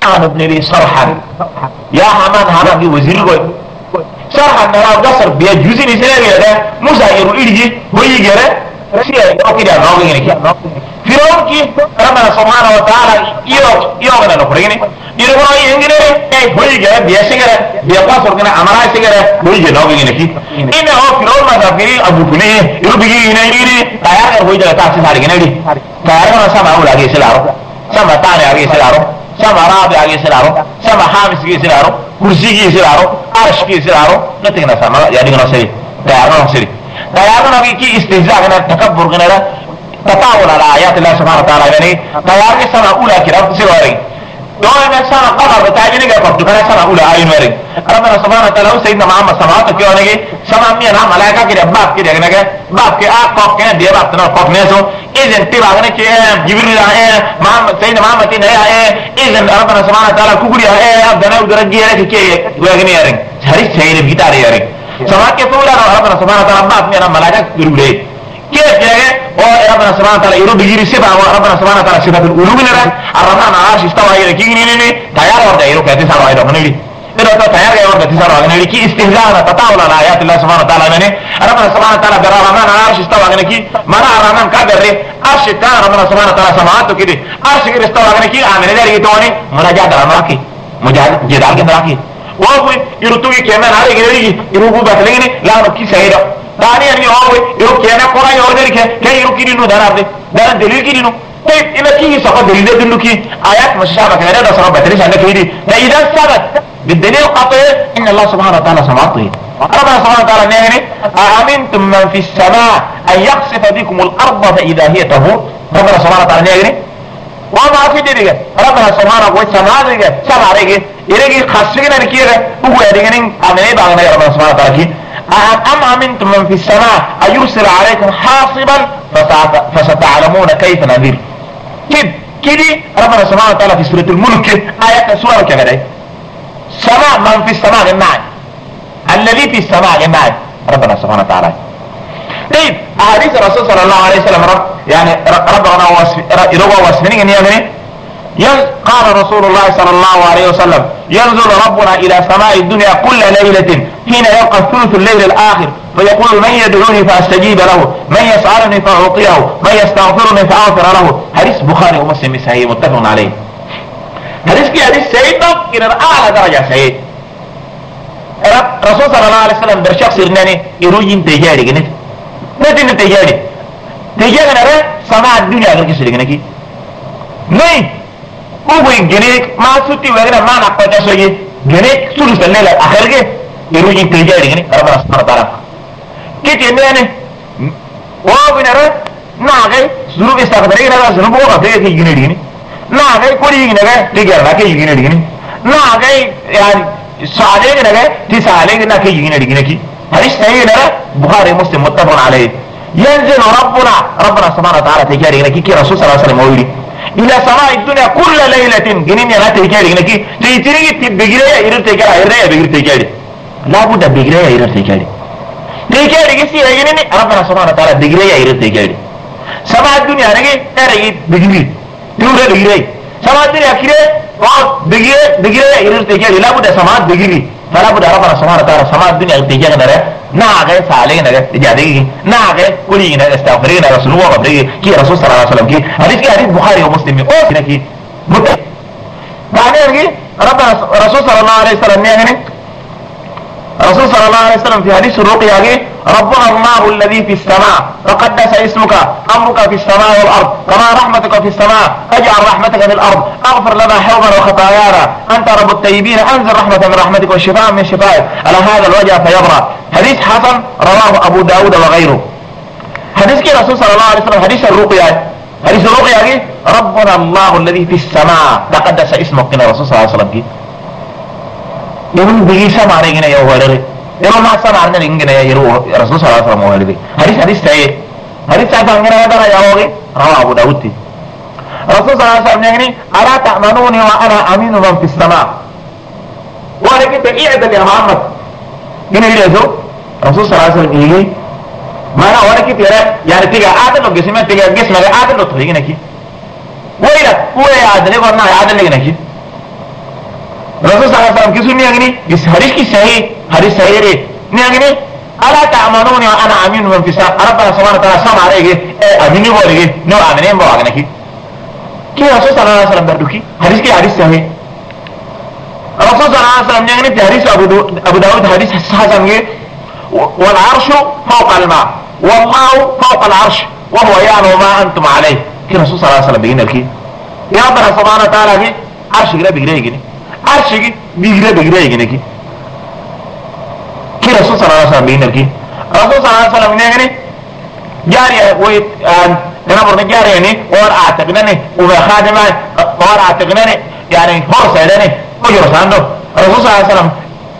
أنا ابن لي صرحا يا حمان هذا وزير قوي صرحا نرى قصر بيجوزني سنة ده مساير إيجي ويجرى رسيه كده نوغي نكي فرعون كي ربنا سبحانه وتعالى يوغنا نفريني يرغنا ينجرى ويجرى بيسجرى بيقاصر كنا أمرا سجرى ويجرى نوغي نكي إنه فرعون ما تفكري أبو فنيه يربي ينيري تيار ويجرى تاسي ساري كنادي تيار ما سما أولا كي سلارو سما تاني أكي سلارو سما رابع أكي سلارو سما حامس كي سلارو كرسي كي سلارو عرش كي سلارو نتيجنا سما يعني كنا سري تيار سري تيارنا كي استهزاء كنا تكبر كنا تطاول على آيات الله سبحانه وتعالى يعني تيار سما أولى كده سيرواري دوما سما قمر بتاعي نيجا فبدو كنا سما أولى عين واري ربنا سبحانه وتعالى سيدنا محمد سماوات كيو نيجي سما مية نام ملائكة كده باب كده كنا باب كده قف كنا دي باب تنا قف ناسو إذن تبع كنا كده جبريل محمد سيدنا محمد تنا إذن ربنا سبحانه وتعالى كوكولي أبدنا ودرجي لك كي ويغني يارين هري سيد بيتاري يارين سما كفولا ربنا سبحانه وتعالى باب مية نام ملائكة يروي كيف يعني ربنا سبحانه وتعالى يرد يجري سبعة وربنا سبحانه وتعالى صفة الألوهية لنا الرحمن على العرش استوى إلى كي نيني تيار ورد يروح كتير واحد منيلي إذا تيار ورد كتير واحد منيلي كي استهزاء تطاول على آيات الله سبحانه وتعالى مني ربنا سبحانه وتعالى برا الرحمن على العرش استوى إلى كي منا الرحمن كبر عرش تان ربنا سبحانه وتعالى سماعته كده عرش كده استوى إلى كي آمن ذلك يتوني مناجاة رماكي مجاهد جدال كده راكي وهو يرتوي كمان على يجري يروحوا بتليني لا نبكي سيدا داني يعني هو يروح كنا قرآن يورد كي يروح كيرينو دارابده دارن دليل كيرينو طيب إذا كي سقط دليل دليل كي آيات مشابهة كنا ده صار بتريش عندك هيدي فإذا ثبت بالدليل قطع إن الله سبحانه وتعالى سمعته ربنا سبحانه وتعالى نهني أأمنتم من في السماء أن يخسف بكم الأرض فإذا هي تمور ربنا سبحانه وتعالى نهني وما في دليل ربنا سبحانه وتعالى سمع رجع يرجع خسفنا نكيره هو يرجعين أمني بعدنا ربنا سبحانه وتعالى أم أمنتم من في السماء أن يرسل عليكم حاصبا فستعلمون كيف نذير كده ربنا سبحانه وتعالى في سورة الملك آيات سورة كده سماء من في السماء جماعة الذي في السماء جماعة ربنا سبحانه وتعالى طيب أحاديث الرسول صلى الله عليه وسلم يعني ربنا يروى واسمين قال رسول الله صلى الله عليه وسلم ينزل ربنا إلى سماء الدنيا كل ليلة حين يبقى ثلث الليل الآخر فيقول من يدعوني فأستجيب له من يسألني فأعطيه من يستغفرني فأغفر له حديث بخاري ومسلم صحيح متفق عليه حديث سيد إلى أعلى درجة سيد رسول صلى الله عليه وسلم برشخص إرناني يروجين تجاري جنت نتين تجاري نرى سماء الدنيا غير كسر جنكي نين هو جنيك ما سوتي وغيره ما نقطع شيء جنيك ثلث الليل الآخر के يروجين تجاري جني ربنا سبحانه وتعالى كده يعني वो भी नरे ना गए ज़रूर इस्तेमाल ना ज़रूर वो करते हैं कि यूनिट गिनी ना गए कोई यूनिट ना गए ठीक है ना कि यूनिट गिनी ना गए यार साले के ना गए ठीक साले के ना कि यूनिट गिनी की हरीश नहीं है ना बुखारी मुस्लिम मुत्तफ़क़ अलैहि ينزل ربنا سبحانه وتعالى تجاري كي رسول صلى الله عليه وسلم مولي إلى سماء الدنيا كل ليلة جنين لا تجاري كي تيجي بيجري يرد تجاري يرد بيجري تجاري لا بد بيجري يرد تجاري تجاري كسي جنين ربنا سبحانه وتعالى بيجري يرد تجاري سماء الدنيا نجي ترى بيجري يرد بيجري سماء الدنيا كده بيجري يرد تجاري لا بد سماء بيجري فلا بد ربنا سبحانه وتعالى سماء الدنيا تجاري نرى ناقة سالين نجا تجاري ناقة كلي نجا استغفرين رسول الله قبله كي رسول صلى الله عليه وسلم كي حديث بخاري ومسلم أو كنا كي مت بعدين كي ربنا رسول صلى الله عليه وسلم يعني رسول صلى الله عليه وسلم في حديث الرقية كي ربنا الله الذي في السماء تقدس اسمك أمرك في السماء والأرض كما رحمتك في السماء اجعل رحمتك في الأرض اغفر لنا حوضا وخطايانا أنت رب الطيبين أنزل رحمة من رحمتك والشفاء من شفائك على هذا الوجه فيبرأ حديث حسن رواه أبو داود وغيره حديث كي رسول صلى الله عليه وسلم حديث الرقية كي ربنا الله الذي في السماء تقدس اسمك كنا رسول صلى الله عليه وسلم كي يقول بيجي سمع رجنا يا ولد يقول ما سمع رجنا رجنا يا رسول صلى الله عليه وسلم ولد حديث سعيد حديث سعيد عندنا هذا يا ولد رواه أبو داود رسول صلى الله عليه وسلم يعني ألا تأمنوني وأنا أمين من في السماء ولكن تقيعد يا محمد هنا يجوا رسول صلى الله عليه وسلم يجي ما أنا ولكن ترى يعني تيجي عادل لو جسمه تيجي جسمه عادل لو تيجي نكى ويلا هو يا عادل ولا يا عادل نكى رسول صلى الله عليه وسلم كسو نيغني بس حديث صحيح نيغني الا تعملون وانا امين من في السماء ربنا سبحانه وتعالى سمع عليك امين بوري نو امين بو اغنكي كي رسول صلى الله عليه وسلم بردوكي حديث صحيح رسول صلى الله عليه وسلم نيغني في حديث ابو داود حديث حسن والعرش فوق الماء والله فوق العرش وهو يعلم ما انتم عليه كي رسول صلى الله عليه وسلم بيقول لك يا ربنا سبحانه وتعالى في عرش غير بيجري عرش بيجري كي رسول صلى الله عليه وسلم بيقول لك رسول صلى الله عليه وسلم نيغني جاري وي انا برضه جاري يعني اور اعتقدني وخادمه اور اعتقدني يعني هو سيدني ويرسانو رسول صلى الله عليه وسلم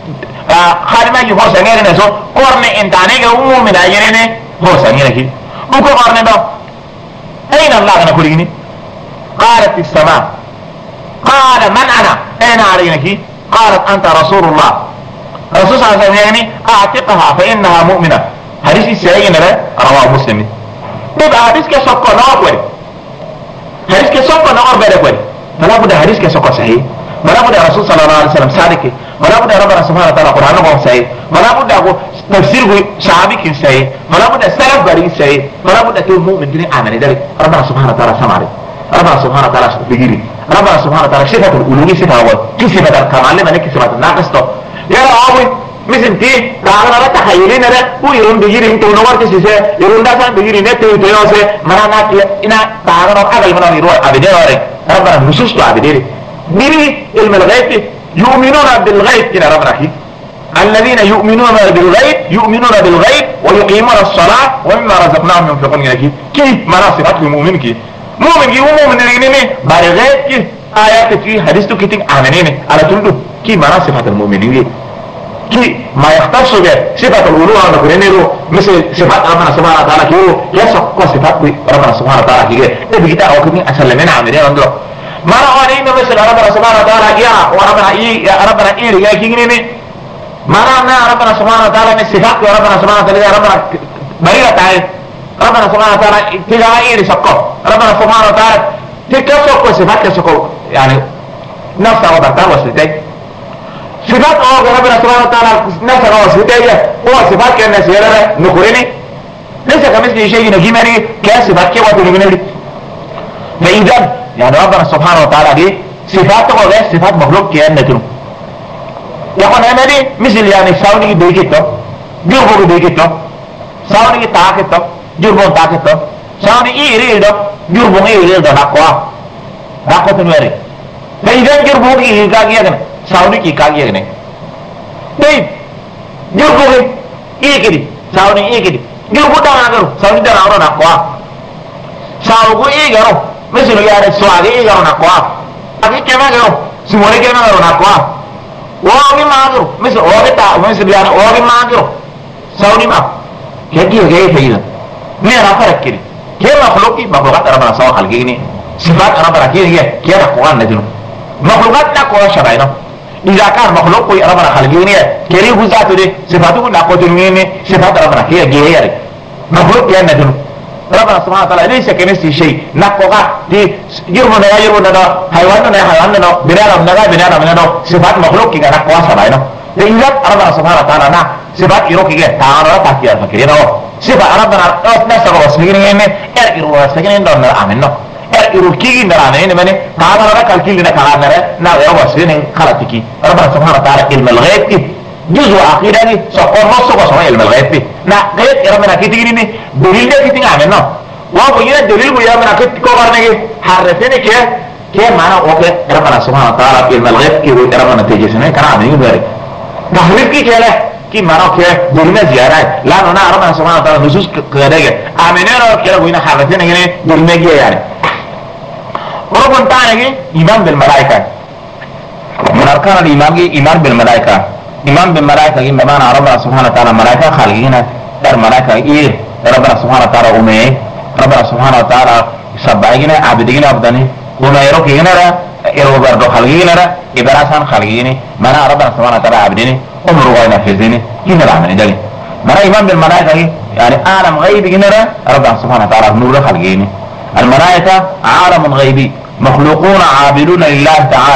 خادمه هو سيدني سو قرن انتاني كو من ايني هو سيدني وكو قرن دو اين الله انا كليني قالت السماء قال من انا اين عليك قالت انت رسول الله رسول صلى الله عليه وسلم يعني اعتقها فانها مؤمنه حديث السعي رواه مسلم يبقى حديث كسوكو نور حديث كسوكو نور بلد فلا بد حديث كسوكو صحيح ولا بد رسول صلى الله عليه وسلم صادق ولا بد ربنا سبحانه وتعالى قرآن صحيح ولا بد تفسير صحابي صحيح ولا بد سلف بري صحيح ولا بد تكون مؤمن دين عمل ذلك ربنا سبحانه وتعالى سمع ربنا سبحانه وتعالى بيجري ربنا سبحانه وتعالى صفة الألوهية صفة أول كي صفة الكمال لما نكي صفة الناقص يا راوي مثل تي تعالى لا تخيلين ده هو يرون بيجري انت ونور كسيسه يرون ده كان بيجري نت يتيوسه مرانا انا تعالى ما قال من يروح ابدي ربنا نصوص ابدي دي علم الغيب يؤمنون بالغيب كده ربنا كي الذين يؤمنون بالغيب ويقيمون الصلاة ومما رزقناهم ينفقون كي مناصبات المؤمن كي مؤمن يعني بارغيب كي آيات في حديث كتير آمنين على تلو كي مناصبات المؤمنين كي ما يختص به صفة الألوهة ونقرنه مثل صفات ربنا سبحانه وتعالى كي يسق صفات ربنا سبحانه وتعالى كي إذا كده أو كتير أسلمين عاملين عنده ما رأى إنه مثل ربنا سبحانه وتعالى يا ربنا يا كي ما رأى ربنا سبحانه وتعالى من صفات ربنا سبحانه وتعالى ربنا بريئة تعالى ربنا سبحانه وتعالى تجاهي سقط ربنا سبحانه وتعالى تكسق صفات كسقو يعني نفسه وبرتاه وسيتي صفات ربنا سبحانه وتعالى نفسه وسيتي هو صفات كأن سيرة نقرني ليس كمثل شيء نجيمني كصفات كي وتنجمني فإذا يعني ربنا سبحانه وتعالى دي صفاته وغير صفات مخلوق كأن نتنو يقول أنا دي مثل يعني ساوني بيجيتو جربو بيجيتو ساوني تاكتو جربو تاكتو ساوني إيريدو جربو إيريدو نقوة تنويري فإذا جربو إيريدو ساوني كي كاغي يغني طيب جربو إيكدي ساوني إيكدي جربو داناغرو ساوني داناغرو نقوة ساوني إيغرو مثل يعني سواغي إيغرو نقوة أكي كما غرو سموري كما غرو نقوة وأوغي ماغرو مثل أوغي تا مثل يعني أوغي ماغرو ساوني ما كيكي غير فإذا ميرا فرق كده كيف مخلوقي مخلوقات ربنا سوا خلقيني صفات ربنا كيف نقوان نجنو مخلوقات نقوى شبعنا إذا كان مخلوق كوي ربنا خلقيني كيري بذاته دي صفاته نقوى تنويني صفات ربنا كيف جيهيري مخلوق كيف نجنو ربنا سبحانه وتعالى ليس كمثل شيء نقوى دي يرمنا حيواننا بنادم صفات مخلوق كيف نقوى شبعنا إذا ربنا سبحانه وتعالى صفات يروكي كيف تعالى تحكي الفكرين صفات ربنا نسبة واسمين ارئروا واسمين دون نرعمنا ارئروا كيجي نرعمين مني تعالى ربك الكيل نكالان نرى نرى واسمين خلطكي ربنا سبحانه وتعالى علم الغيب جزء عقيدة سقون نصف وصمع علم الغيب غيب ربنا كي تجيني دليل ده كي تنعمنا وهو ينا دليل ويامنا كي تكوغرنا حرفين كي معنى اوكي ربنا سبحانه وتعالى علم الغيب كي ربنا تجيسنا كان عاملين بارك تحريف كي كلا كي معنى اوكي دلنا زيارات لا نونا ربنا سبحانه وتعالى نصوص كذلك عاملين كلا وينا حرفين دلنا جي يعني وربنا تعالى إيمان بالملائكة من أركان الإيمان إيمان بالملائكة إيمان بالملائكة بمعنى ربنا سبحانه وتعالى ملائكة خالقين الملائكة ربنا سبحانه وتعالى أمي ربنا سبحانه وتعالى سبعين عبدين أبداني وما يروكين يرو بردو خالقين إبراسان خالقين معنى ربنا سبحانه وتعالى عبدين أمر غينا فيزين هنا العمل جلي معنى إيمان بالملائكة يعني عالم غيبي هنا ربنا سبحانه وتعالى نور خالقين الملائكة عالم غيبي مخلوقون عابدون لله تعالى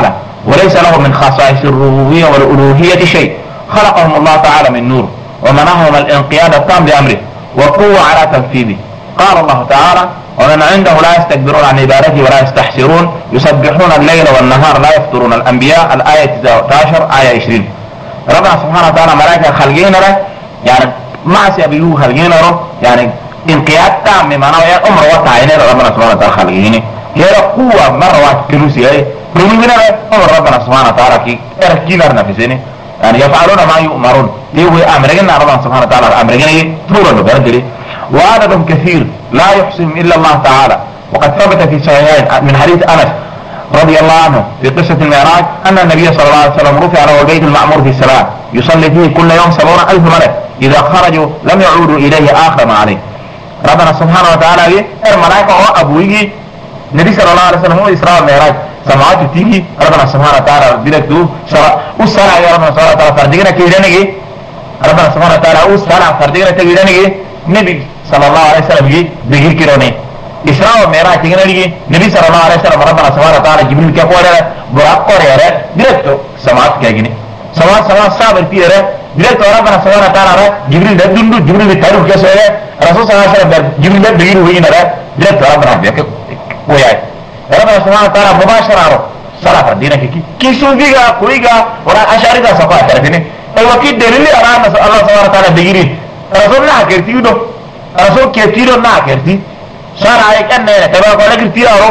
وليس له من خصائص الربوبية والألوهية شيء. خلقهم الله تعالى من نور ومنحهم الانقياد التام لأمره والقوة على تنفيذه. قال الله تعالى: ومن عنده لا يستكبرون عن عبادته ولا يستحسرون يسبحون الليل والنهار لا يفترون. الأنبياء الآية 19 آية 20. ربنا سبحانه وتعالى ملائكة خلقين له يعني معصية بيو خلقين له يعني انقياد تام بمعنى أمر وطعين ربنا سبحانه وتعالى خلقين هي قوة مرة واحد كروسي هي بنوبنا أمر ربنا سبحانه وتعالى كي اركينا نفسنا يعني يفعلون ما يؤمرون يوي أمرنا ربنا سبحانه وتعالى أمرنا طولا بردري وعددهم كثير لا يحصيهم إلا الله تعالى. وقد ثبت في صحيحين من حديث أنس رضي الله عنه في قصة المعراج أن النبي صلى الله عليه وسلم رفع له البيت المعمور في السماء يصلي فيه كل يوم 70,000 ملك إذا خرجوا لم يعودوا إليه آخر ما عليه. ربنا سبحانه وتعالى الملائكة هو أبوه النبي صلى الله عليه وسلم هو إسراء المعراج سماوات تيجي ربنا سبحانه وتعالى بيركضوا والسرعة يا ربنا سبحانه وتعالى فردقنا كيدانه ربنا سبحانه وتعالى والسرعة فردقنا كيدانه النبي صلى الله عليه وسلم بيجي كيروني إسراء والمعراج تيجي نيجي النبي صلى الله عليه وسلم ربنا سبحانه وتعالى جبريل كيف ولا براق قرية بيركض سماوات كيجيني سماوات صابر فيه بيركض ربنا سبحانه وتعالى جبريل ده دندو جبريل التاريخ كسره رسول صلى الله عليه وسلم جبريل ده بيجي وين ده بيركض ربنا بيركض وياي ربنا سبحانه وتعالى مباشرة صلاة الدين كي سوفيغا كويغا ولا أشاريغا سفا تعرفيني أيوة كي دليل أنا الله سبحانه وتعالى بيجري رسول الله كرتيو دو رسول كرتيو نا كرتي صار عليك أن تبغى قال كرتي أرو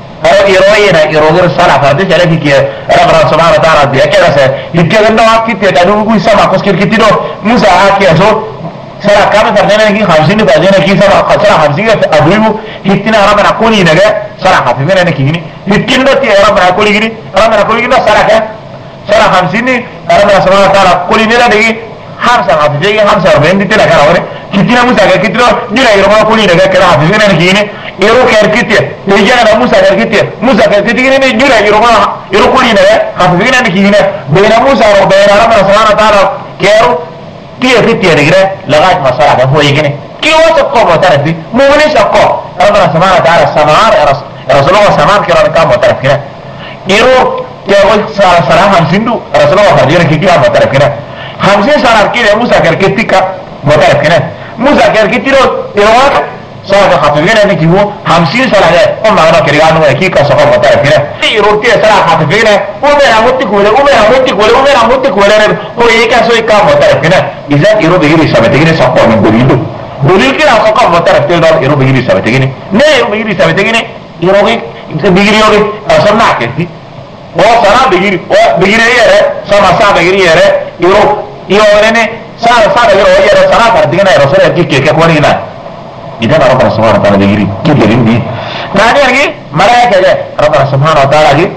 إيروينا إيروغر صلاة فردش عليك كي ربنا سبحانه وتعالى بيأكل سه يمكن أنه أكيد تدعو كوي سما كوس كرتي دو موسى أكيد أسو صلاة كم فردنا كي 50 فردنا كي صلاة 50 أبوه هتنا ربنا كوني نجا صلاة خفيفة أنا كيني هتكلم تي ربنا كوني كيني ربنا كوني كنا صلاة 50 ربنا سبحانه وتعالى كوني نلا دقي 45 دي تلا كراوري كتير موسى كتير جرا يروح كوني نجا كلا خفيفة أنا كيني يروح كركتير يجينا موسى كركتير ني جرا يروح كوني نجا خفيفة أنا كيني بين موسى وبين ربنا سبحانه وتعالى كيرو كيف كتير غيره لغاية ما صار هو يجيني كي وسقوا معترف مو من سقوا ربنا سبحانه وتعالى سمار رسول الله سمار كرا كان معترف كده يرو كيقول صار 50 دو رسول الله فدينا كي كان معترف كده 50 صار كده موسى كركتيكا معترف كده موسى كركتيرو يروح صار خفيفين انك هو 50 صار ده ما انا كريانو كيكا صار معترف كده يرو كده صار خفيفين وما امتك ولا هو يكا سوي كان معترف كده اذا يرو بيجي سبتين سقوا من بوليدو دليل كده سقوا معترف كده يرو بيجي سبتين نه يرو بيجي سبتين يرو بيجي يوري اصلا كده وصار بيجي يره سما بيجي يره يورني صار يره صار فردينا رسول كيك كورينا إذا ربنا سبحانه وتعالى بيجي كيف يجي ثاني أجي ملاك ده ربنا سبحانه وتعالى أجي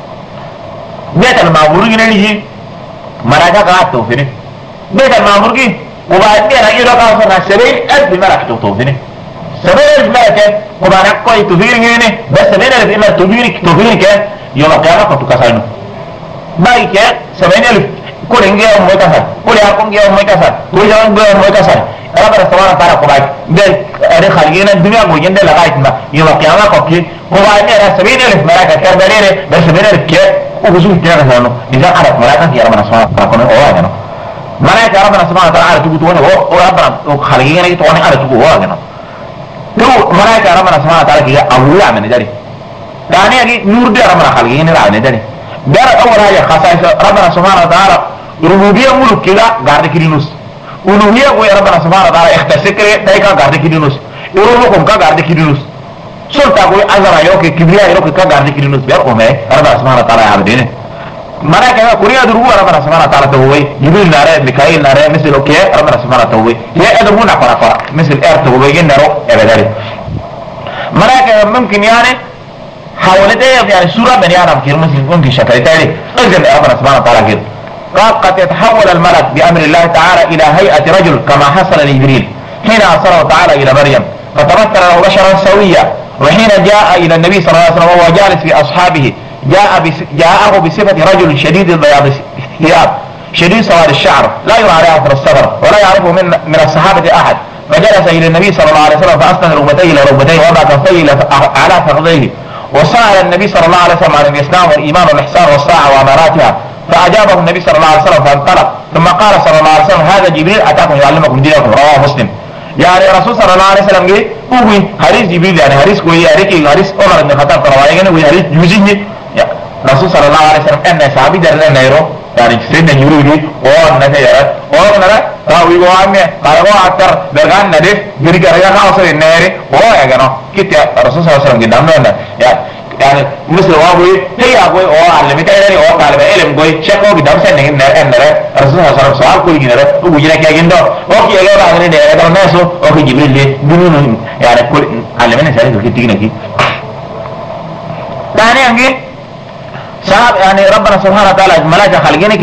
بيت المعمور جنيه ملاك قاعد توفيني بيت المعمور جي وبعدين أجي ربنا سبحانه سبعين ألف ملاك توفيني 70,000 ملاك وبعدين كوي توفيني هنا بس 70,000 ملاك توفيني كه يوم القيامة كنت كسرنا باقي كه 70,000 كل إنجيل أم مكسر كل يوم إنجيل أم مكسر كل يوم إنجيل أم مكسر ربنا سبحانه وتعالى قبائل ده أده خالقين الدنيا موجين ده لغاية ما يوم القيامة كوكي وبعدين أنا 70,000 ملاك كربلينه بس 70,000 كه وبزوج كده كسرنا إذا عرف ملاك يا ربنا سبحانه وتعالى كونه هو يعني ملاك يا ربنا سبحانه وتعالى تقول هو ربنا خالقين يجي تواني على تقول هو يعني تو ملاك يا ربنا سبحانه وتعالى كده أولى من ذلك يعني أجي نور ده ربنا خالقين لا من ذلك ده أول حاجة خصائص ربنا سبحانه وتعالى ربوبية ملك كده قاعد كيلونس ألوهية ويا ربنا سبحانه وتعالى اختصاص دايكا قاعد كيلونس يروحكم قاعد كيلونس سلطة ويا أزرع يوكي كبرياء يوكي قاعد كيلونس بيرقم ربنا سبحانه وتعالى عبدينه مانا كذا كوريا دربو ربنا سبحانه وتعالى توي جبريل ناره ميكائيل ناره مثل اوكي ربنا سبحانه توي هي ادمونا قرقرة مثل ارت وبيجين نارو ابداري مانا كذا ممكن يعني حاولته يعني سورة بني آدم كير ممكن شكل تاني اجل ربنا سبحانه وتعالى كده قد يتحول الملك بأمر الله تعالى إلى هيئة رجل كما حصل لجبريل حين أرسله تعالى إلى مريم فتمثل له بشرا سويا وحين جاء إلى النبي صلى الله عليه وسلم وهو جالس في أصحابه جاءه بصفة رجل شديد البياض الثياب شديد سواد الشعر لا يرى عليه أثر السفر ولا يعرفه من الصحابة أحد فجلس إلى النبي صلى الله عليه وسلم فأسند ركبتيه إلى ركبتيه ووضع كفيه على فخذيه وسأل النبي صلى الله عليه وسلم عن الإسلام والإيمان والإحسان والساعة وأماراتها، فأجابه النبي صلى الله عليه وسلم فانطلق، ثم قال صلى الله عليه وسلم هذا جبريل أتاكم يعلمكم دينكم، رواه مسلم. يعني رسول صلى الله عليه وسلم قال هو حديث جبريل، يعني حديث كوي حديث عمر بن الخطاب رواية وهي حديث جوزي رسول صلى الله عليه وسلم أن صحابي درنا نيرو يعني سيدنا يوري وأن نتيجة وأن راوي وأمي قالوا أكثر درجان ندف بريك رجال خاصة النيري وهو يجنا كتير رسول صلى الله عليه وسلم قدامنا يعني مثل وابوي هي أبوي أو علمي تاني أو علمي علم قوي شكله قدام سنة نرى رسول صلى الله عليه وسلم سؤال كل جنرى وجينا كي جندو وكي أجا بعدين نرى ده الناس وكي جبريل ليه دنيا يعني كل علمنا سأله كي تيجي نكى ثاني أنجي صاحب يعني ربنا سبحانه وتعالى ملائكة خالقينك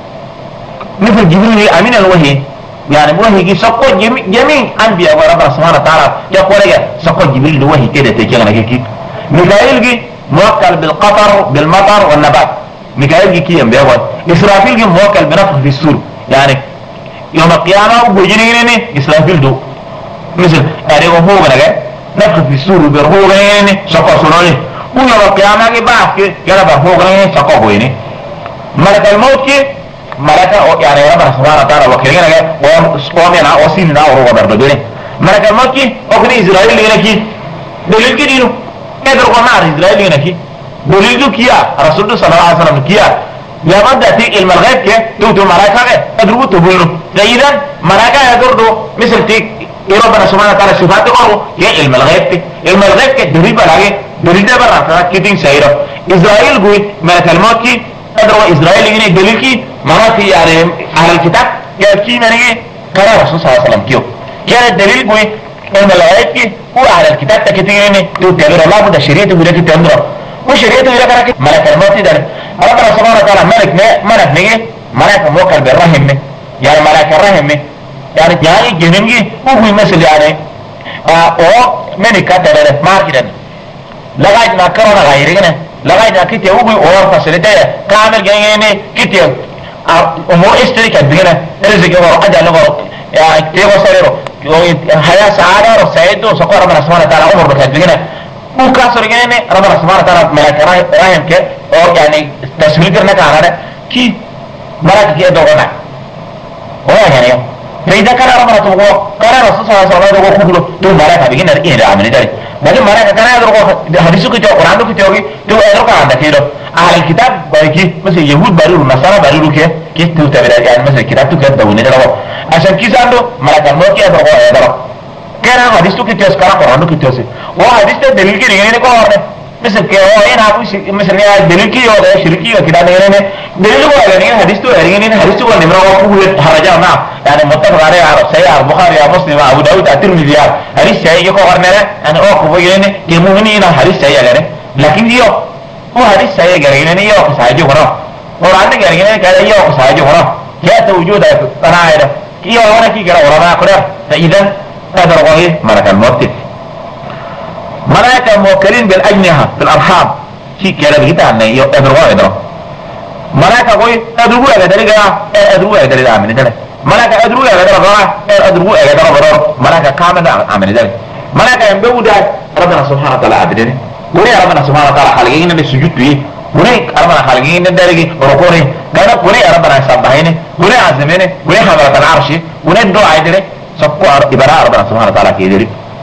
مثل جبريل أمين الوحي يعني الوحي كي سقط جميع أنبياء وربنا سبحانه وتعالى يقول لك سقط جبريل الوحي كده تجينا كي ميكائيل كي موكل بالقطر بالمطر والنبات، ميكائيل كي ينبغي، إسرافيل كي موكل بنفخ في السور، يعني يوم القيامة وبيجيني إسرافيل دو مثل أريد هو بنجا نفخ في السور وبرهو بني سقط سنوني ويوم القيامة كي بعد كده برهو بني سقط بني ملك الموت كي ملك يعني ربنا سبحانه وتعالى وكيلنا كي وامنا وسيلنا وهو بردبني ملك الموت كي أخذ إسرائيل لنا كي دليل كدينه ادر قنار إسرائيل هنا كي دليل كيا رسول الله صلى الله عليه وسلم كيا يا مدة تي الملغيب كي تو ملاك ادرو تبولو إذا ملاك يدردو مثل تي ربنا سبحانه وتعالى صفات قالوا يا الملغيب كي دريب بلاغي دريب برا كتين سيرة إسرائيل قوي ملك الموت كي ادرو إسرائيل هنا دليل كي مراتي يعني أهل الكتاب يا كي مني كرا رسول صلى الله عليه وسلم كيو كان الدليل قوي الملائكة كي هو على الكتاب تكتيني تو تغير الله بده شريعته ولا تندرا وشريعته ولا كراك ملك الموت ده ربنا سبحانه وتعالى ملك نيجي ملك موكل بالرحم يعني ملك الرحم يعني جنمي هو مثل يعني او من كتر ما كده لغايه ما كورونا غيرنا لغايه ما كتير هو اور فاسيلتي كامل جايني كتير امور اشتركت بينا رزق اور اجل اور يعني كتير وصلوا حياة سعادة وسعيد وسقوا ربنا سبحانه وتعالى عمر بكاتبينه وكاسر جنة ربنا سبحانه وتعالى ملك راهم كه أو يعني تسويق کرنا كهانا كي ملك كي دوغنا هو يعني فإذا كان ربنا تقول كان رسول صلى الله عليه وسلم يقول تو ملك هبيجين إيه رامني داري لكن ملك كان يدرك حديثه كتير قرآن كتير تو يدرك عن ذكيره أهل الكتاب بايكي مثل يهود بارو نصارى بارو كي تو تبرع يعني مثل الكتاب تو كده دوني ده عشان كذا عنده ملك الموت كي يدرك كان حديث تو كتير سكارا قرآن كتير سي وحديث ده دليل كي رجعني كوارد مثل كه هنا أبو مثل يا دليل كي ولا شركي وكذا نيرنا دليل هو يعني حديث تو رجعني حديث تو نمرة وقوله هرجع مع يعني متفق عليه على سيد البخاري ومسلم أبو داود الترمذي حديث سيء يكوارد أنا أقول يعني كمؤمنين حديث سيء يعني لكن يو هو حديث سيء يعني يو كساجي هنا قرآن يعني كذا يو كساجي هنا يا توجود أنا هذا يو أنا كي كذا ورانا كذا فإذا هذا رواية ملك الموت ملائكة موكلين بالأجنحة بالأرحام شيء كذا بيجي عنه يدروا ملائكة قوي أدروا على ذلك أدروا على ذلك عمل ذلك ملائكة أدروا على ذلك أدروا على ذلك ملائكة كامل عمل ذلك ملائكة ينبغوا ده ربنا سبحانه وتعالى عبدنا وليه ربنا سبحانه وتعالى خالقين للسجود فيه وليه ربنا خالقين للدرجة وركوعه كذا وليه ربنا يسبحينه وليه عزمينه وليه حضرة العرش وليه الدعاء يدري سبقوا إبراء ربنا سبحانه وتعالى كيدري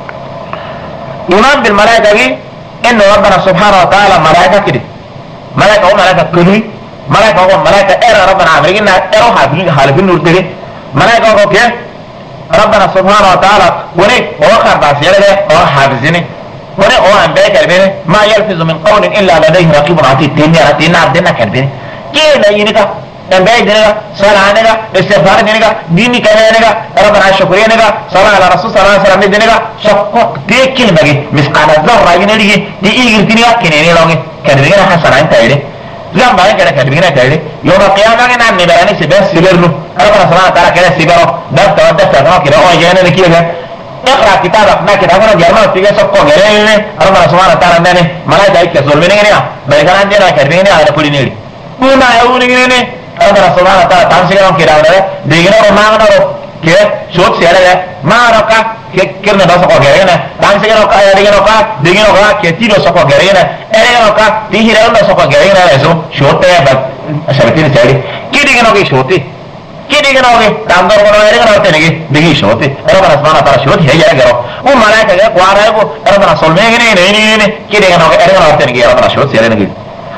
إيمان بالملائكة دي إنه ربنا سبحانه وتعالى ملائكة كده ملائكة هو ملائكة كلي ملائكة هو ملائكة إيرا ربنا عمرينا إيرا حالفين نور تري ملائكة هو كده ربنا سبحانه وتعالى وني هو خرباس يلده هو حافظيني وني هو أنبياء كربيني ما يلفظ من قول إلا لديه رقيب عتيد تيني عبدنا كربيني كده ينكا أنبياء دينك صلاة عنك استغفار دينك ديني كذا ربنا شكرينك صلاة على رسول صلى الله عليه وسلم دينك شق تيكل مجي مسقال الزهر ينادي دي إيجر دينك كنيني لوني كربينا حسن أنت إيه زم بعدين كذا كربينا كذا يوم القيامة كنا نبراني سبب سبرنو ربنا سبحانه وتعالى كذا سبرو دفتر كذا هو جانا لكذا اقرأ كتابك ما كتاب أنا جرمه تيجي سبقه غيرني ربنا سبحانه وتعالى نني ملاك دايك كسولمني كنيا بيكان عندنا كربينا على كل نيري بونا يقولني كنيا ربنا سبحانه وتعالى تامسكنا كذا ولا ديجنا رومانا رو ke shot sere ma roka ke kirna da soko gerena dan se roka ya degen roka ke ti do soko gerena ere roka ti hira do soko gerena eso shot ya ba ashabatin sari ki degen roka shot ki degen roka dan do roka ere roka ne degen shot rabbana subhanahu wa ta'ala shot he ya garo o malaika ga kwara ko rabbana solme ne ki degen roka ere roka ne rabbana shot sere ne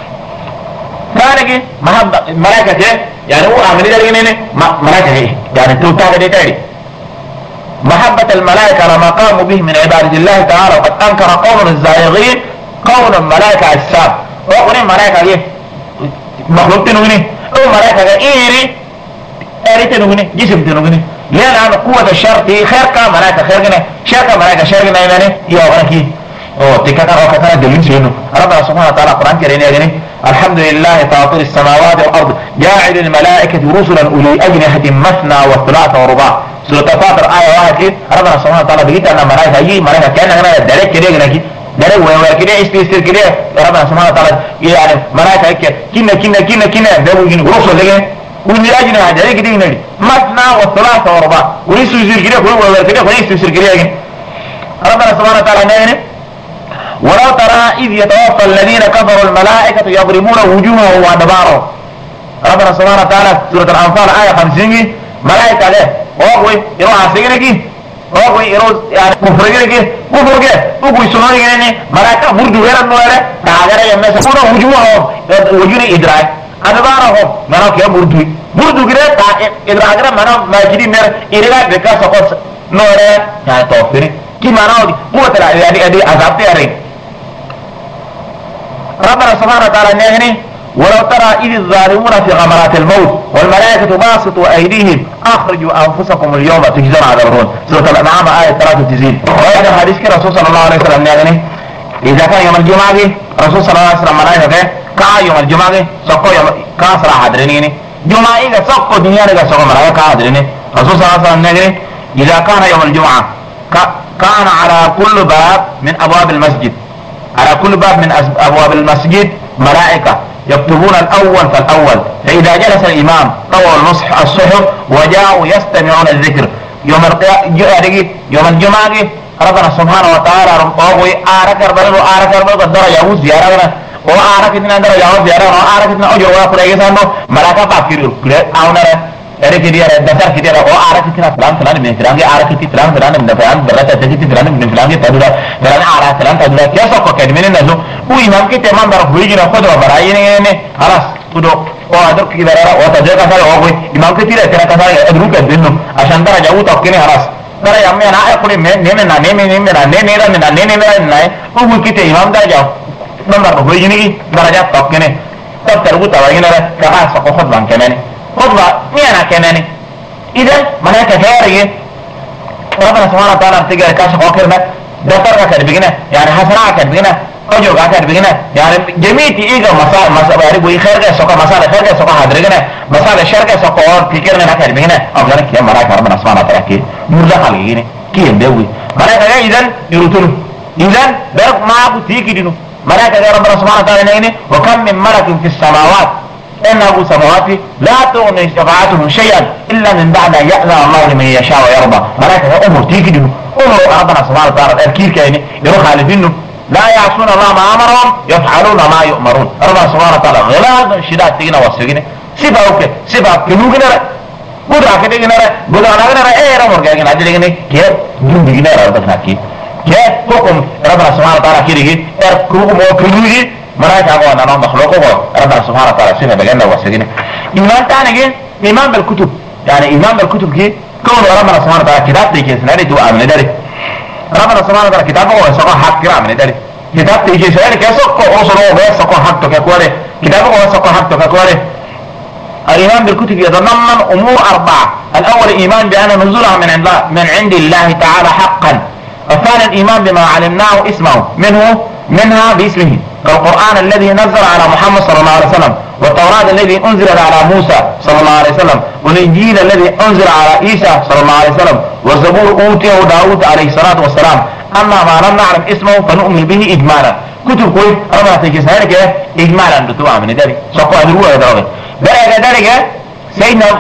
كانك ملائكة يعني هو عملي ده ملائكة هي يعني توتا دي تاني محبة الملائكة لما قاموا به من عبادة الله تعالى وقد أنكر قوم الزائغين قول الملائكة الساب وقال الملائكة هي مخلوق تنوغني او ملائكة إيري أري تنوغني جسم تنوغني لأن قوة الشر خير كان ملائكة خير كنا شر كان ملائكة شر كنا يعني يوغنكي تكاكا وكاكا دلين سينو ربنا سبحانه وتعالى قرآن كريم يعني الحمد لله فاطر السماوات والأرض جاعل الملائكة رسلا أولي أجنحة مثنى وثلاث ورباع سورة فاطر آية 1 ربنا سبحانه وتعالى بيجي أن ملائكة يجي ملائكة كأنها أنا دلك كده كده دلك وكده استيستر كده ربنا سبحانه وتعالى يعني ملائكة كنا ده بيجي رسل ده أولي أجنحة دلك كده كده مثنى وثلاث ورباع ونستيستر كده كده ونستيستر كده ربنا سبحانه وتعالى يعني ولو ترى إذ يتوفى الذين كفروا الملائكة يضربون وجوههم وأدبارهم ربنا سبحانه وتعالى سورة الأنفال آية 50 ملائكة له وقوي يروح عسيقنك وقوي يروح يعني كفرك وقوي سنونك ملائكة مرجو غير النوارة تعالى يمسكون وجوههم وجوه إدراك أدبارهم مناك يا مرجو غير إدراك مناك ما يجري نر إدراك بكا سقط نوارة يعني توفري كي مناك قوة يعني عذاب تيارين ربنا سبحانه وتعالى نهني ولو ترى إذ الظالمون في غمرات الموت والملائكة باسطوا أيديهم أخرجوا أنفسكم اليوم تجزون عذابون سورة الأنعام آية 33 وهذا حديث رسول صلى الله عليه وسلم نهني إذا كان يوم الجمعة رسول صلى الله عليه وسلم ملائكة كا يوم الجمعة سقوا يوم كاسر حضريني جمعة إذا سقوا دنيا إذا سقوا ملائكة حضريني رسول صلى الله عليه وسلم نهني إذا كان يوم الجمعة كان على كل باب من أبواب المسجد على كل باب من أبواب المسجد ملائكة يكتبون الأول فالأول فإذا جلس الإمام طوى الصحف وجاءوا يستمعون الذكر يوم الجمعة ربنا سبحانه وتعالى رمضاوي آركر بلو الدرجة وزيارة وآركتنا درجة وزيارة وآركتنا أجر وقل أيسانو ملائكة فاكروا أونا Dari dia dasar kita arah kita pelan min filangi arah kita pelan min filangi berata kita pelan min filangi tadura pelan arah pelan tadura kya sok kok min nazo imam kita man bar hui gina khodo barai ne halas tudo adar kita dara tajir ka sala imam kita tidak kira ka sala adru ka dinno asan dara jauh tak kini halas dara yamme na akuli neme na kita imam dara jauh man bar hui gini daraja tak kini tak terbuka lagi na ka sok khutbah kene خطبة ميانا كماني إذا ملاك جارية ربنا سبحانه وتعالى تجاري كاشف وكرمة دفتر كان بيجنا يعني حسنا كان بيجنا أجر كان بيجنا يعني جميع إيجا مسائل يعني بوي خير كه سوكا مسائل خير كه سوكا هدرجنا مسائل شر كه سوكا اور فكرنا كان بيجنا أفضل كيا ملاك ربنا سبحانه وتعالى كي مرزا خالقيني كي يندوي ملاك جاي إذن يروتون إذن برك ما أبو تيجي دينو ملاك جاي ربنا سبحانه وتعالى نيجي وكم من ملك في السماوات إن أبو سماواتي لا تغني شفاعتهم شيئا إلا من بعد أن يأذن الله لمن يشاء ويرضى ملائكة أمر تيجي دينو أمر ربنا سبحانه وتعالى الكير كيني يروح على دينه لا يعصون الله ما أمرهم يفعلون ما يؤمرون ربنا سبحانه وتعالى غلاظ شداد تيجينا وسجينا سيبا أوكي سيبا كنوجنا بودا كده بودا أنا إيه رمر كده أجلنا كيف جون بيجنا ربنا كيف حكم ربنا سبحانه وتعالى كده كروب وكنوجي ملائكة أقوى أننا مخلوقه ربنا سبحانه وتعالى سنة بجنة وسجنة إيمان تاني جي إيمان بالكتب يعني إيمان بالكتب جي كون ربنا سبحانه وتعالى كتاب تيجي سنة تبقى من داري ربنا سبحانه وتعالى كتابه هو يسقى حق كرام من داري كتاب تيجي سنة كيسقى أوصله ويسقى حق تكاكواري كتابه هو يسقى حق تكاكواري الإيمان بالكتب يتضمن أمور 4 الأول إيمان بأن نزولها من عند الله تعالى حقا الثاني الإيمان بما علمناه اسمه منها باسمه كالقرآن الذي نزل على محمد صلى الله عليه وسلم والتوراة الذي أنزل على موسى صلى الله عليه وسلم والإنجيل الذي أنزل على عيسى صلى الله عليه وسلم والزبور أوتيه داود عليه الصلاة والسلام أما ما لم نعلم اسمه فنؤمن به إجمالا كتب كوي أما تيجي سهلك إجمالا بتوع من ذلك سقوا أدروا ذلك ذلك سيدنا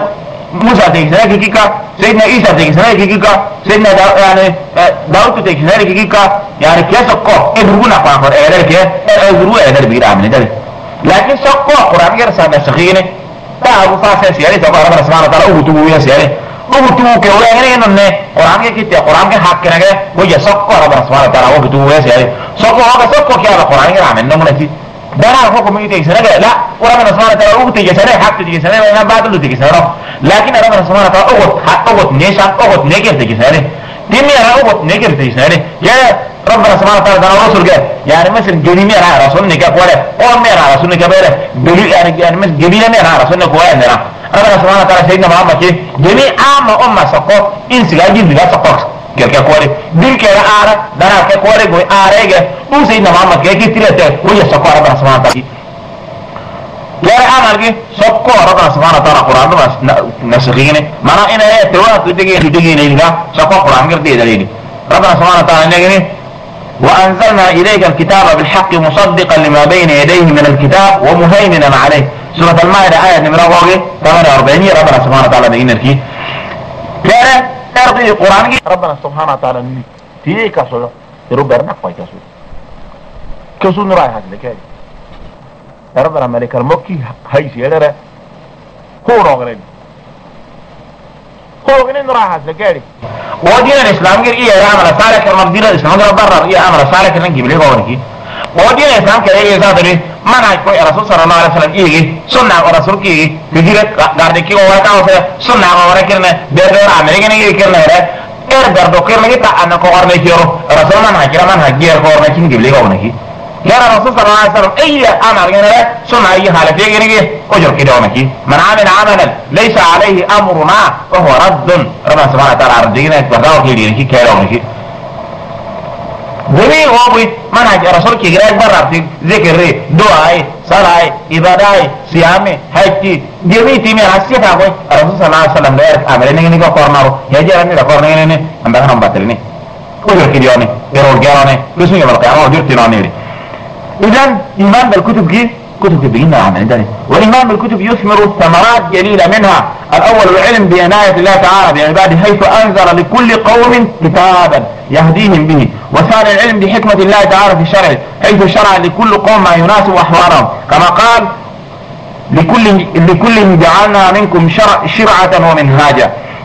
موسى تكسنا كيكا سيدنا عيسى تكسنا كيكا سيدنا يعني داود تكسنا كيكا يعني كيف سقو ادربنا قاقر ايدر كي ادربوا ايدر بيرا من دل لكن سقو قران غير سنه سخينه تا ابو فاسس يلي تبارك ربنا سبحانه وتعالى وتو يسيري وتو كي ولا انه قران كي قران كي حق كنه وجه سقو ربنا سبحانه وتعالى وتو يسيري سقو هذا سقو كي قران غير من نمنتي دارا حكم يتيسنا لا وربنا سبحانه وتعالى وتيجسنا حق تيجسنا ما بعد له تيجسنا لكن ربنا سبحانه وتعالى اوت نيشان اوت نيجر تيجسنا ديني انا اوت نيجر تيجسنا يا ربنا سبحانه وتعالى ده رسول جاء يعني مثل جني ميرا رسول نيكا قوله او ميرا رسول نيكا بيره بلي يعني مثل جميل ميرا رسول نيكا قوله ربنا سبحانه وتعالى سيدنا محمد كي جميع امه سقط ان سجاجي بلا سقط كيف قوله دين كده اره دارا كي قوله غوي ارهغه او سيدنا محمد كي تيرته ويا سقط ربنا سبحانه وتعالى يا عمل كي سقط ربنا سبحانه وتعالى قران نسخينه معناه ان هي توات تيجي نيغا سقط قران غير دي دليل ربنا سبحانه وتعالى نيغني وأنزلنا إليك الكتاب بالحق مصدقا لما بين يديه من الكتاب ومهيمنا عليه سورة المائدة آية نمرة 48 ربنا سبحانه وتعالى بينا الكي كان ترضي القرآن ربنا سبحانه وتعالى تيجي كسولة يربر نقوي كسولة كسولة نراي حاجة لكي ربنا ملك المكي هاي سيادة هو رغلين هو غنين نراي حاجة لكي ودين الإسلام غير إيه عمل صالح كرم دين الإسلام غير برر إيه عمل صالح كرم جبلي قولك ودين الإسلام كده إيه زادري ما نايكو الرسول صلى الله عليه وسلم إيه سنة الرسول كي بيجرك قاردكي وراك أو سنة وراكيرنا بيردور أمريكا نيجي كيرنا إيه بيردو كيرنا كي تأنا كوارنا كيرو الرسول ما نايكيرا ما نايكير كوارنا كي جبلي قولك يا الرسول صلى الله عليه وسلم أي أمر جنا سنة أي حالة فيه جنا أجر كده ونكي من عمل عملا ليس عليه أمرنا وهو رد ربنا سبحانه وتعالى رجينا برداو كده نكي كده ونكي ذي هو بي منهج الرسول كي جرا برر ذكر دعاء صلاة عبادة صيام حج جميع تيمي حسيت أقول الرسول صلى الله عليه وسلم ده أمرنا نيجي كورنارو يجي أنا نيجي كورنارو نيجي أمبارح هم باتلني أجر كده وني يرول جاوني بس مين يبغى كلامه أجر تنانيري إذن إيمان بالكتب كي كتب تبين عمل ذلك والإيمان بالكتب يثمر ثمرات جليلة منها الأول العلم بعناية الله تعالى بعباده حيث أنزل لكل قوم كتابا يهديهم به وثاني العلم بحكمة الله تعالى في شرعه حيث شرع لكل قوم ما يناسب أحوالهم كما قال لكل جعلنا منكم شرعة ومنهاجا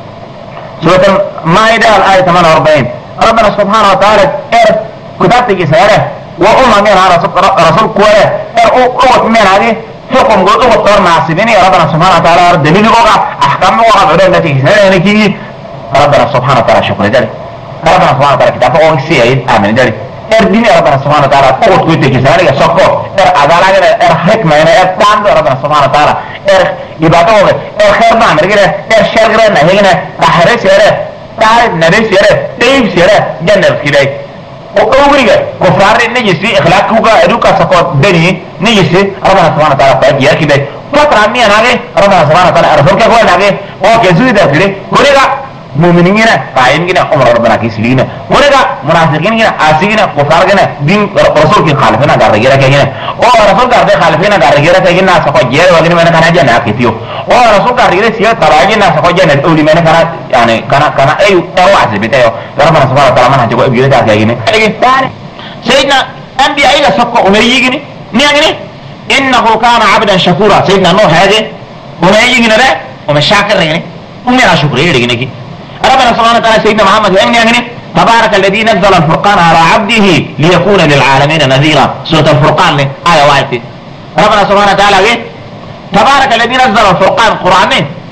سورة المائدة الآية 48 ربنا سبحانه وتعالى كتابتك سيره وأمة من رسول كوية أوت من هذه حكم قد أوت طور معصبيني ربنا سبحانه وتعالى دليل وقع أحكام وقع بعدين التي سنة ربنا سبحانه وتعالى شكرا ذلك ربنا سبحانه وتعالى كتابه أول سيئين آمن ذلك ديني ربنا سبحانه وتعالى أوت كويتك سنة سكو عدالة حكمة تعمل ربنا سبحانه وتعالى إبادة خير نعمل شر غيرنا هنا أحرس يره تعرف نرس يره تيب يره جنة الخلاك وأوغريغا كفار نجسي إخلاقوغا إدوكا سكوت بني نجسي ربنا سبحانه وتعالى فأجيا كده وطرامي أناغي ربنا سبحانه وتعالى أرسول كفوة ناغي وكيسوي دافلي وريغا مؤمنين قائم جنا عمر ربنا كيسلين وريغا منافقين جنا عاصيين كفار جنا دين رسول كي خالفنا غارغيرا كينا رسول غارغيرا خالفنا غارغيرا كينا سكوت جير وغير من كان جنا كيتيو رسول غارغيرا سيا تراجنا سكوت جنا اولي من كان يعني كان اي تواعد بتاعه ربنا سبحانه وتعالى ما هجو بيجي كاينه سيدنا انبياء الى سكو امريغني نيغني انه كان عبدا شكورا سيدنا نوح هذا امريغني ده ومشاكر يعني ومن شكر يدغني ربنا سبحانه وتعالى سيدنا محمد يعني تبارك الذي نزل الفرقان على عبده ليكون للعالمين نذيرا سورة الفرقان آية واحدة ربنا سبحانه وتعالى تبارك الذي نزل الفرقان قرآن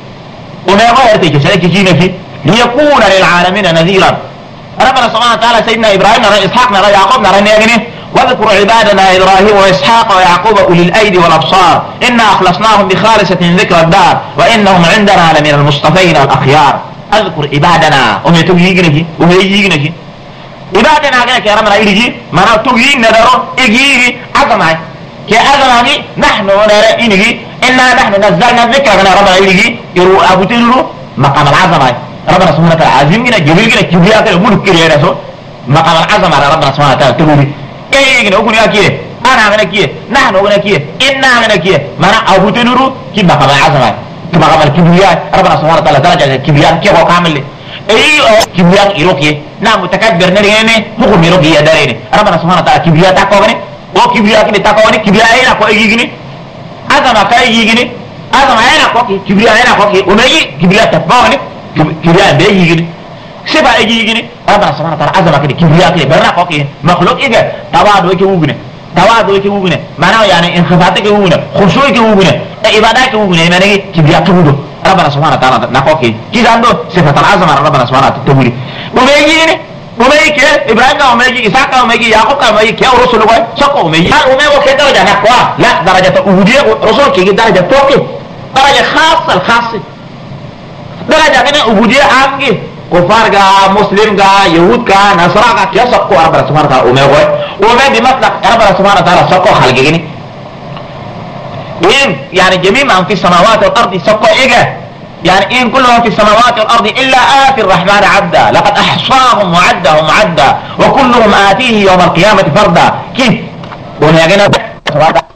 وما غير تجسلك جينا فيه ليكون للعالمين نذيرا ربنا سبحانه وتعالى سيدنا إبراهيم نرى إسحاق نرى يعقوب نرى نيغني واذكر عبادنا إبراهيم وإسحاق ويعقوب أولي الأيدي والأبصار إنا أخلصناهم بخالصة ذكر الدار وإنهم عندنا لمن المصطفين الأخيار اذكر عبادنا ومن تجيغنك وهيجيغنك عبادنا غيرك يا ربنا يجي ما تجيغ ندرو يجيغي عظمه كي عظمه نحن نرى انه انا نحن نزلنا الذكر من ربنا يجي يرو ابو تلو مقام العظمه ربنا سبحانه وتعالى عظيمنا جبريل كبرياء الملك كده رسول مقام العظمه على ربنا سبحانه وتعالى تقولي ايه نقول يا كي انا من كي نحن من كي انا من كي ما ابو تلو كي مقام العظمه كما قال الكبرياء ربنا سبحانه وتعالى درجة الكبرياء كيف هو كامل اي كبرياء يروكي نعم متكبر نريني حكم يروكي يداريني ربنا سبحانه وتعالى كبرياء تاكوغني او كبرياء كده تاكوغني كبرياء اينا كو ايجيني عظمة كايجيني عظمة اينا كو كبرياء اينا كو وميجي كبرياء تفاوغني كبرياء بيجيني سبا ايجيني ربنا سبحانه وتعالى عظمة كده كبرياء كده برنا كو مخلوق ايه تواضع كده تواضع كده معناه يعني انخفاض كده خشوع كده عبادة كده يعني كبرياء كده ربنا سبحانه وتعالى نقوكي كيف عنده صفة العظمة ربنا سبحانه وتعالى وميجي وميجي إبراهيم وميجي إسحاق وميجي يعقوب وميجي كيا ورسول الله سقوا وميجي وميجي درجة نقوى لا درجة أبودية رسول كي درجة فوقي درجة خاصة الخاصة درجة كنا أبودية عامة كفار كا مسلم كا يهود كا نصارى كا كيا سقوا ربنا سبحانه وتعالى وميجي بمطلق ربنا سبحانه وتعالى سقوا خلقيني إن يعني جميع من في السماوات والأرض سقوا إيجا يعني إن كل من في السماوات والأرض إلا آتي الرحمن عبدا لقد أحصاهم وعدهم عدا وكلهم آتيه يوم القيامة فردا كيف؟ ونيا